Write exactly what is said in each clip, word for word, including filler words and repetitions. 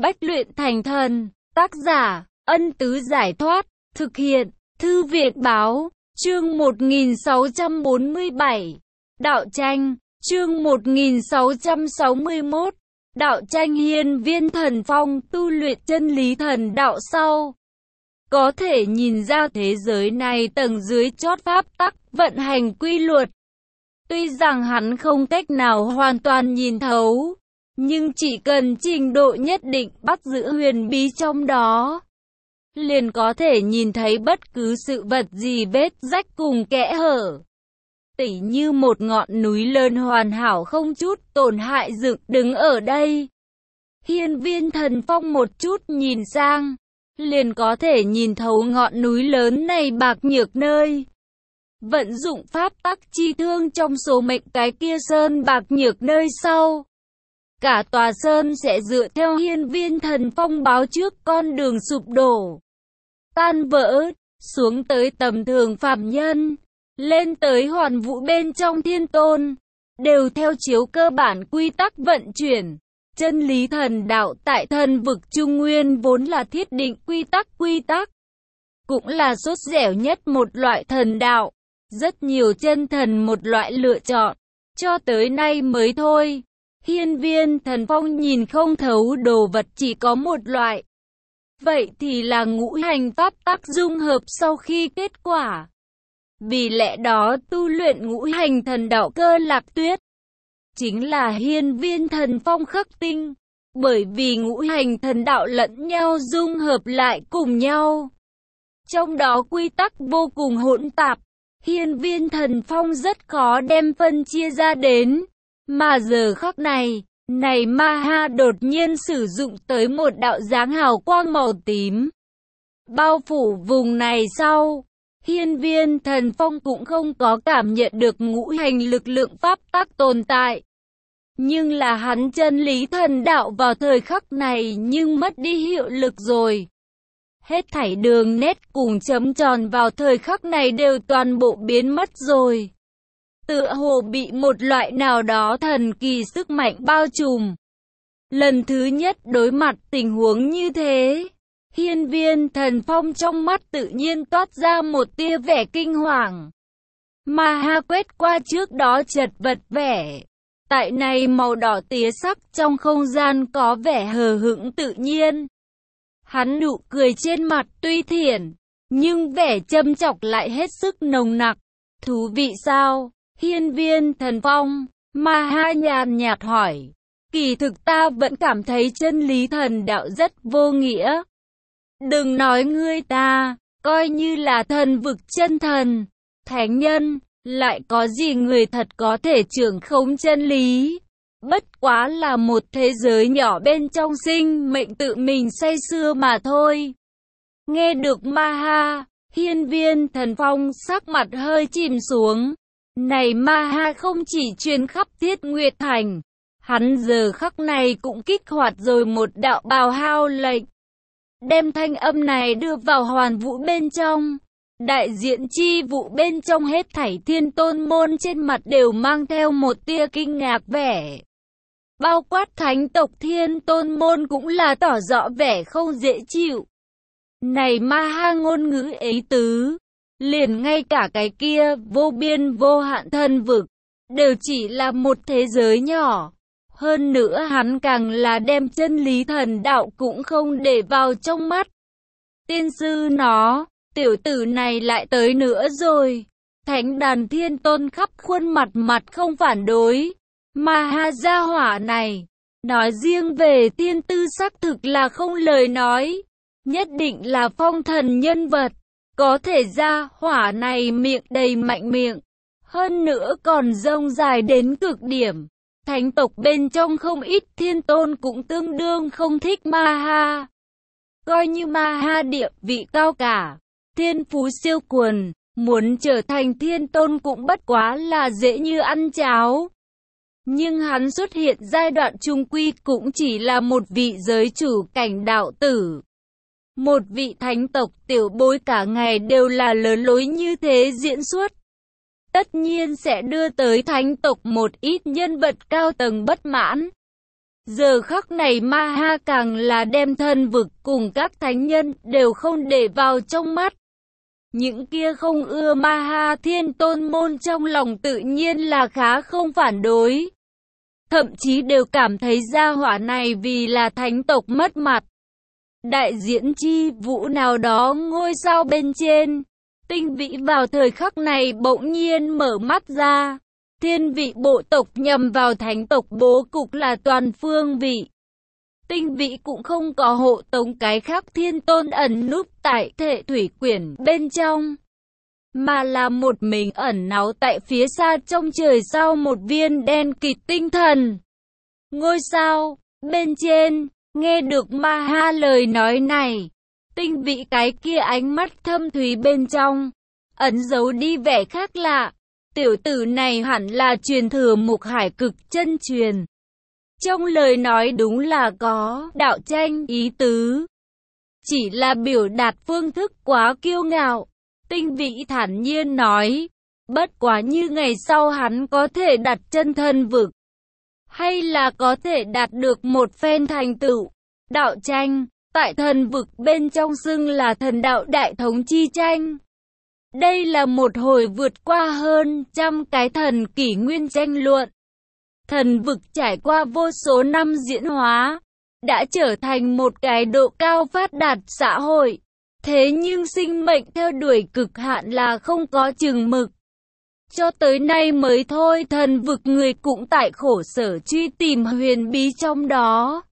Bách luyện thành thần. Tác giả, Ân Tứ Giải Thoát. Thực hiện, Thư Viện Báo. Chương một nghìn sáu trăm bốn mươi bảy. Đạo tranh. Chương một nghìn sáu trăm sáu mươi mốt. Đạo tranh. Hiên Viên Thần Phong tu luyện chân lý thần đạo sau, có thể nhìn ra thế giới này tầng dưới chót pháp tắc, vận hành quy luật. Tuy rằng hắn không cách nào hoàn toàn nhìn thấu, nhưng chỉ cần trình độ nhất định bắt giữ huyền bí trong đó, liền có thể nhìn thấy bất cứ sự vật gì vết rách cùng kẽ hở. Tỉ như một ngọn núi lớn hoàn hảo không chút tổn hại dựng đứng ở đây. Hiên Viên Thần Phong một chút nhìn sang, liền có thể nhìn thấu ngọn núi lớn này bạc nhược nơi. Vận dụng pháp tắc chi thương trong số mệnh cái kia sơn bạc nhược nơi sau, cả tòa sơn sẽ dựa theo Hiên Viên Thần Phong báo trước con đường sụp đổ, tan vỡ, xuống tới tầm thường phàm nhân, lên tới hoàn vũ bên trong thiên tôn, đều theo chiếu cơ bản quy tắc vận chuyển. Chân lý thần đạo tại thần vực Trung Nguyên vốn là thiết định quy tắc quy tắc, cũng là sốt dẻo nhất một loại thần đạo. Rất nhiều chân thần một loại lựa chọn, cho tới nay mới thôi. Hiên Viên Thần Phong nhìn không thấu đồ vật chỉ có một loại. Vậy thì là ngũ hành pháp tắc dung hợp sau khi kết quả. Vì lẽ đó tu luyện ngũ hành thần đạo Cơ Lạc Tuyết chính là Hiên Viên Thần Phong khắc tinh, bởi vì ngũ hành thần đạo lẫn nhau dung hợp lại cùng nhau. Trong đó quy tắc vô cùng hỗn tạp, Hiên Viên Thần Phong rất khó đem phân chia ra đến. Mà giờ khắc này, này Ma Ha đột nhiên sử dụng tới một đạo dáng hào quang màu tím, bao phủ vùng này sau, Hiên Viên Thần Phong cũng không có cảm nhận được ngũ hành lực lượng pháp tắc tồn tại. Nhưng là hắn chân lý thần đạo vào thời khắc này nhưng mất đi hiệu lực rồi. Hết thảy đường nét cùng chấm tròn vào thời khắc này đều toàn bộ biến mất rồi. Tựa hồ bị một loại nào đó thần kỳ sức mạnh bao trùm. Lần thứ nhất đối mặt tình huống như thế, Hiên Viên Thần Phong trong mắt tự nhiên toát ra một tia vẻ kinh hoàng. Ma Ha quét qua trước đó chật vật vẻ. Tại này màu đỏ tía sắc trong không gian có vẻ hờ hững tự nhiên. Hắn nụ cười trên mặt tuy thiện, nhưng vẻ châm chọc lại hết sức nồng nặc. Thú vị sao? Hiên Viên Thần Phong, Ma Ha nhàn nhạt hỏi. Kỳ thực ta vẫn cảm thấy chân lý thần đạo rất vô nghĩa. Đừng nói ngươi ta, coi như là thần vực chân thần, thánh nhân, lại có gì người thật có thể trưởng khống chân lý. Bất quá là một thế giới nhỏ bên trong sinh mệnh tự mình say sưa mà thôi. Nghe được Ma Ha, Hiên Viên Thần Phong sắc mặt hơi chìm xuống. Này Ma Ha không chỉ truyền khắp Thiết Nguyệt Thành, hắn giờ khắc này cũng kích hoạt rồi một đạo bào hao lệnh, đem thanh âm này đưa vào hoàn vũ bên trong. Đại diện chi vụ bên trong hết thảy thiên tôn môn trên mặt đều mang theo một tia kinh ngạc vẻ. Bao quát thánh tộc thiên tôn môn cũng là tỏ rõ vẻ không dễ chịu. Này Ma Ha ngôn ngữ ấy tứ, liền ngay cả cái kia vô biên vô hạn thần vực, đều chỉ là một thế giới nhỏ. Hơn nữa hắn càng là đem chân lý thần đạo cũng không để vào trong mắt. Tiên sư nó, tiểu tử này lại tới nữa rồi. Thánh đàn thiên tôn khắp khuôn mặt mặt không phản đối. Ma Ha gia hỏa này, nói riêng về tiên tư xác thực là không lời nói. Nhất định là phong thần nhân vật. Có thể gia hỏa này miệng đầy mạnh miệng. Hơn nữa còn rông dài đến cực điểm. Thánh tộc bên trong không ít thiên tôn cũng tương đương không thích Ma Ha. Coi như Ma Ha địa vị cao cả, thiên phú siêu quần, muốn trở thành thiên tôn cũng bất quá là dễ như ăn cháo. Nhưng hắn xuất hiện giai đoạn trung quy cũng chỉ là một vị giới chủ cảnh đạo tử. Một vị thánh tộc tiểu bối cả ngày đều là lớn lối như thế diễn xuất. Tất nhiên sẽ đưa tới thánh tộc một ít nhân vật cao tầng bất mãn. Giờ khắc này Ma Ha càng là đem thân vực cùng các thánh nhân đều không để vào trong mắt. Những kia không ưa Ma Ha Thiên Tôn môn trong lòng tự nhiên là khá không phản đối. Thậm chí đều cảm thấy gia hỏa này vì là thánh tộc mất mặt. Đại diễn chi vũ nào đó ngôi sao bên trên, Tinh Vĩ vào thời khắc này bỗng nhiên mở mắt ra. Thiên vị bộ tộc nhằm vào thánh tộc bố cục là toàn phương vị. Tinh Vĩ cũng không có hộ tống cái khác thiên tôn ẩn núp tại thể thủy quyển bên trong, mà là một mình ẩn náu tại phía xa trong trời sao một viên đen kịt tinh thần. Ngôi sao bên trên, nghe được Ma Ha lời nói này, Tinh Vĩ cái kia ánh mắt thâm thúy bên trong, ẩn giấu đi vẻ khác lạ. Tiểu tử này hẳn là truyền thừa Mục Hải Cực chân truyền. Trong lời nói đúng là có đạo tranh ý tứ. Chỉ là biểu đạt phương thức quá kiêu ngạo. Tinh Vĩ thản nhiên nói, bất quá như ngày sau hắn có thể đặt chân thân vực, hay là có thể đạt được một phen thành tựu. Đạo tranh, tại thần vực bên trong xưng là thần đạo đại thống chi tranh. Đây là một hồi vượt qua hơn trăm cái thần kỷ nguyên tranh luận. Thần vực trải qua vô số năm diễn hóa, đã trở thành một cái độ cao phát đạt xã hội. Thế nhưng sinh mệnh theo đuổi cực hạn là không có chừng mực. Cho tới nay mới thôi, thần vực người cũng tại khổ sở truy tìm huyền bí trong đó.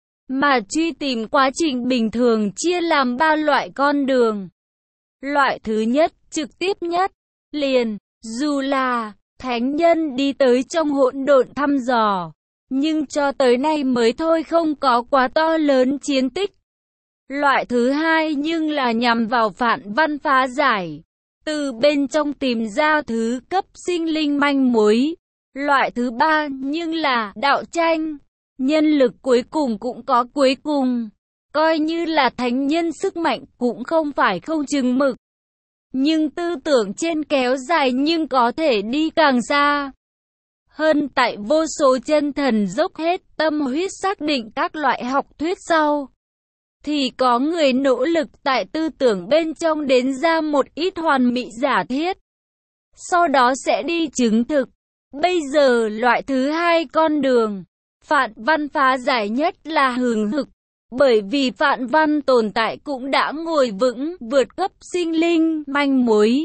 Mà truy tìm quá trình bình thường chia làm ba loại con đường. Loại thứ nhất, trực tiếp nhất, liền, dù là thánh nhân đi tới trong hỗn độn thăm dò, nhưng cho tới nay mới thôi không có quá to lớn chiến tích. Loại thứ hai nhưng là nhằm vào phản văn phá giải, từ bên trong tìm ra thứ cấp sinh linh manh mối. Loại thứ ba nhưng là đạo tranh, nhân lực cuối cùng cũng có cuối cùng, coi như là thánh nhân sức mạnh cũng không phải không chừng mực. Nhưng tư tưởng trên kéo dài nhưng có thể đi càng xa hơn. Tại vô số chân thần dốc hết tâm huyết xác định các loại học thuyết sau, thì có người nỗ lực tại tư tưởng bên trong đến ra một ít hoàn mỹ giả thiết, sau đó sẽ đi chứng thực. Bây giờ loại thứ hai con đường, phản văn phá giải nhất là hừng hực, bởi vì phản văn tồn tại cũng đã ngồi vững vượt cấp sinh linh manh mối.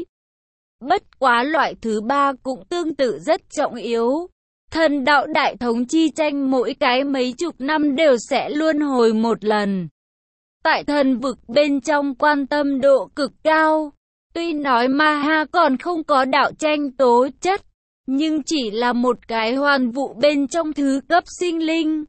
Bất quá loại thứ ba cũng tương tự rất trọng yếu. Thần đạo đại thống chi tranh mỗi cái mấy chục năm đều sẽ luân hồi một lần. Tại thần vực bên trong quan tâm độ cực cao. Tuy nói Ma Ha còn không có đạo tranh tố chất, nhưng chỉ là một cái hoàn vụ bên trong thứ cấp sinh linh,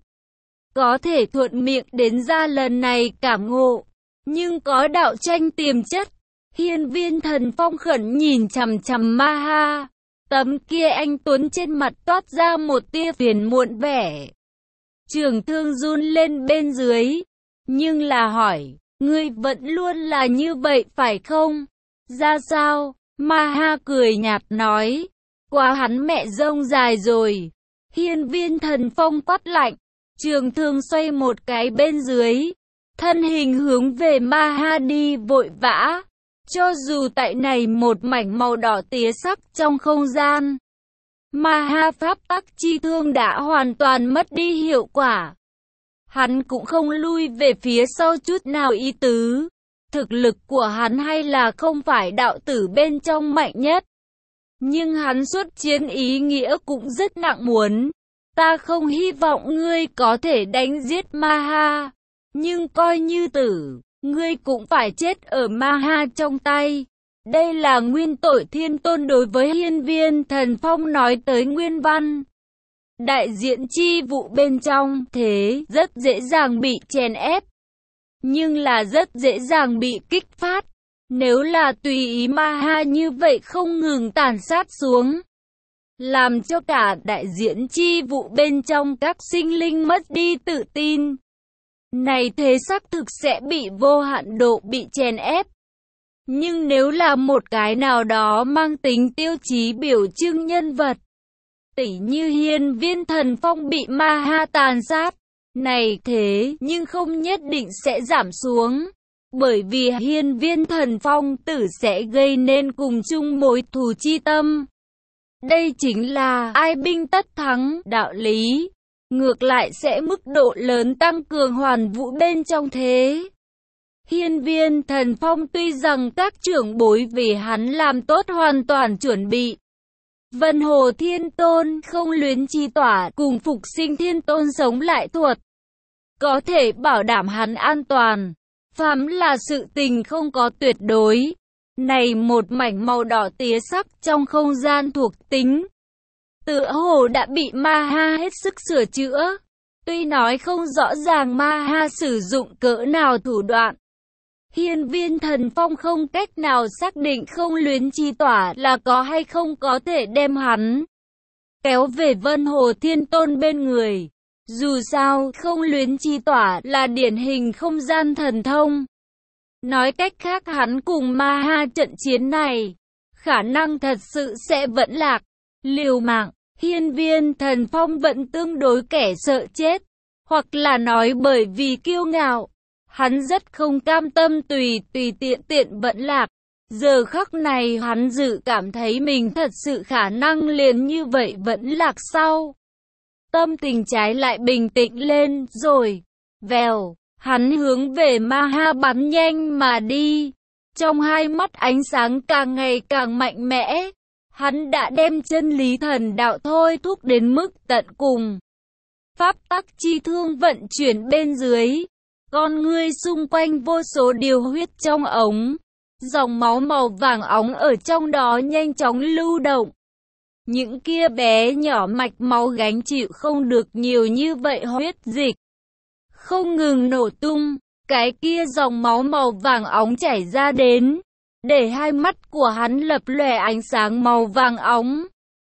có thể thuận miệng đến ra lần này cảm ngộ, nhưng có đạo tranh tiềm chất. Hiên Viên Thần Phong khẩn nhìn chằm chằm Ma Ha, tấm kia anh tuấn trên mặt toát ra một tia phiền muộn vẻ. Trường thương run lên bên dưới, nhưng là hỏi, ngươi vẫn luôn là như vậy phải không? Ra sao? Ma Ha cười nhạt nói, quá hắn mẹ rông dài rồi. Hiên Viên Thần Phong quát lạnh, trường thương xoay một cái bên dưới, thân hình hướng về Ma Ha đi vội vã. Cho dù tại này một mảnh màu đỏ tía sắc trong không gian, Ma Ha pháp tắc chi thương đã hoàn toàn mất đi hiệu quả. Hắn cũng không lui về phía sau chút nào ý tứ. Thực lực của hắn hay là không phải đạo tử bên trong mạnh nhất, nhưng hắn xuất chiến ý nghĩa cũng rất nặng muốn. Ta không hy vọng ngươi có thể đánh giết Ma Ha, nhưng coi như tử, ngươi cũng phải chết ở Ma Ha trong tay. Đây là nguyên tội thiên tôn đối với Hiên Viên Thần Phong nói tới nguyên văn. Đại diện chi vụ bên trong thế rất dễ dàng bị chèn ép, nhưng là rất dễ dàng bị kích phát. Nếu là tùy ý Ma Ha như vậy không ngừng tàn sát xuống, làm cho cả đại diện chi vụ bên trong các sinh linh mất đi tự tin, này thế xác thực sẽ bị vô hạn độ bị chèn ép. Nhưng nếu là một cái nào đó mang tính tiêu chí biểu trưng nhân vật, tỉ như Hiên Viên Thần Phong bị Ma Ha tàn sát, này thế nhưng không nhất định sẽ giảm xuống. Bởi vì hiên viên thần phong tử sẽ gây nên cùng chung mối thù chi tâm. Đây chính là ai binh tất thắng đạo lý. Ngược lại sẽ mức độ lớn tăng cường hoàn vũ bên trong thế. Hiên viên thần phong tuy rằng các trưởng bối vì hắn làm tốt hoàn toàn chuẩn bị. Vân Hồ Thiên Tôn không luyến chi tỏa cùng Phục Sinh Thiên Tôn sống lại thuật. Có thể bảo đảm hắn an toàn. Phàm là sự tình không có tuyệt đối. Này một mảnh màu đỏ tía sắc trong không gian thuộc tính. Tựa hồ đã bị Ma Ha hết sức sửa chữa. Tuy nói không rõ ràng Ma Ha sử dụng cỡ nào thủ đoạn. Hiên viên thần phong không cách nào xác định không luyến chi tỏa là có hay không có thể đem hắn kéo về Vân Hồ Thiên Tôn bên người. Dù sao, không luyến chi tỏa là điển hình không gian thần thông. Nói cách khác hắn cùng Ma Ha trận chiến này, khả năng thật sự sẽ vẫn lạc, liều mạng. Hiên viên thần phong vẫn tương đối kẻ sợ chết, hoặc là nói bởi vì kiêu ngạo. Hắn rất không cam tâm tùy tùy tiện tiện vẫn lạc. Giờ khắc này hắn dự cảm thấy mình thật sự khả năng liền như vậy vẫn lạc sau. Tâm tình trái lại bình tĩnh lên rồi. Vèo, hắn hướng về Ma Ha bắn nhanh mà đi. Trong hai mắt ánh sáng càng ngày càng mạnh mẽ. Hắn đã đem chân lý thần đạo thôi thúc đến mức tận cùng. Pháp tắc chi thương vận chuyển bên dưới. Con ngươi xung quanh vô số điều huyết trong ống. Dòng máu màu vàng óng ở trong đó nhanh chóng lưu động. Những kia bé nhỏ mạch máu gánh chịu không được nhiều như vậy huyết dịch. Không ngừng nổ tung, cái kia dòng máu màu vàng óng chảy ra đến. Để hai mắt của hắn lập lòe ánh sáng màu vàng óng.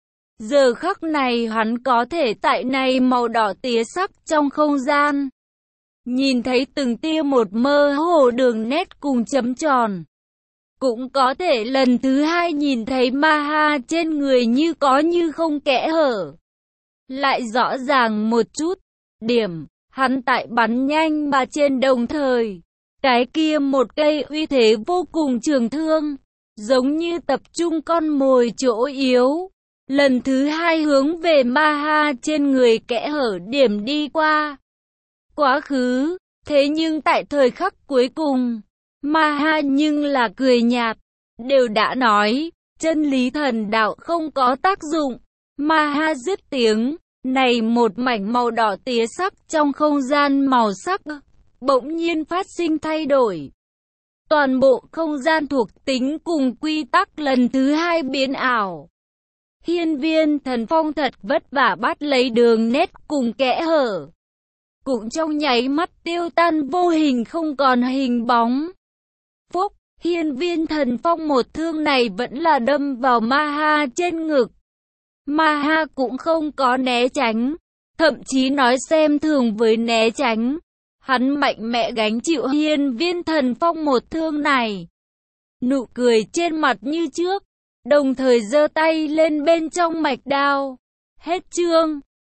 Giờ khắc này hắn có thể tại này màu đỏ tía sắc trong không gian. Nhìn thấy từng tia một mơ hồ đường nét cùng chấm tròn. Cũng có thể lần thứ hai nhìn thấy Ma Ha trên người như có như không kẽ hở. Lại rõ ràng một chút. Điểm, hắn tại bắn nhanh mà trên đồng thời. Cái kia một cây uy thế vô cùng trường thương. Giống như tập trung con mồi chỗ yếu. Lần thứ hai hướng về Ma Ha trên người kẽ hở điểm đi qua. Quá khứ, thế nhưng tại thời khắc cuối cùng, Ma Ha nhưng là cười nhạt, đều đã nói, chân lý thần đạo không có tác dụng. Ma Ha dứt tiếng, này một mảnh màu đỏ tía sắc trong không gian màu sắc, bỗng nhiên phát sinh thay đổi. Toàn bộ không gian thuộc tính cùng quy tắc lần thứ hai biến ảo. Hiên viên thần phong thật vất vả bắt lấy đường nét cùng kẽ hở. Cũng trong nháy mắt tiêu tan vô hình không còn hình bóng. Phúc, hiên viên thần phong một thương này vẫn là đâm vào Ma Ha trên ngực. Ma Ha cũng không có né tránh, thậm chí nói xem thường với né tránh. Hắn mạnh mẽ gánh chịu hiên viên thần phong một thương này. Nụ cười trên mặt như trước, đồng thời giơ tay lên bên trong mạch đao. Hết chương.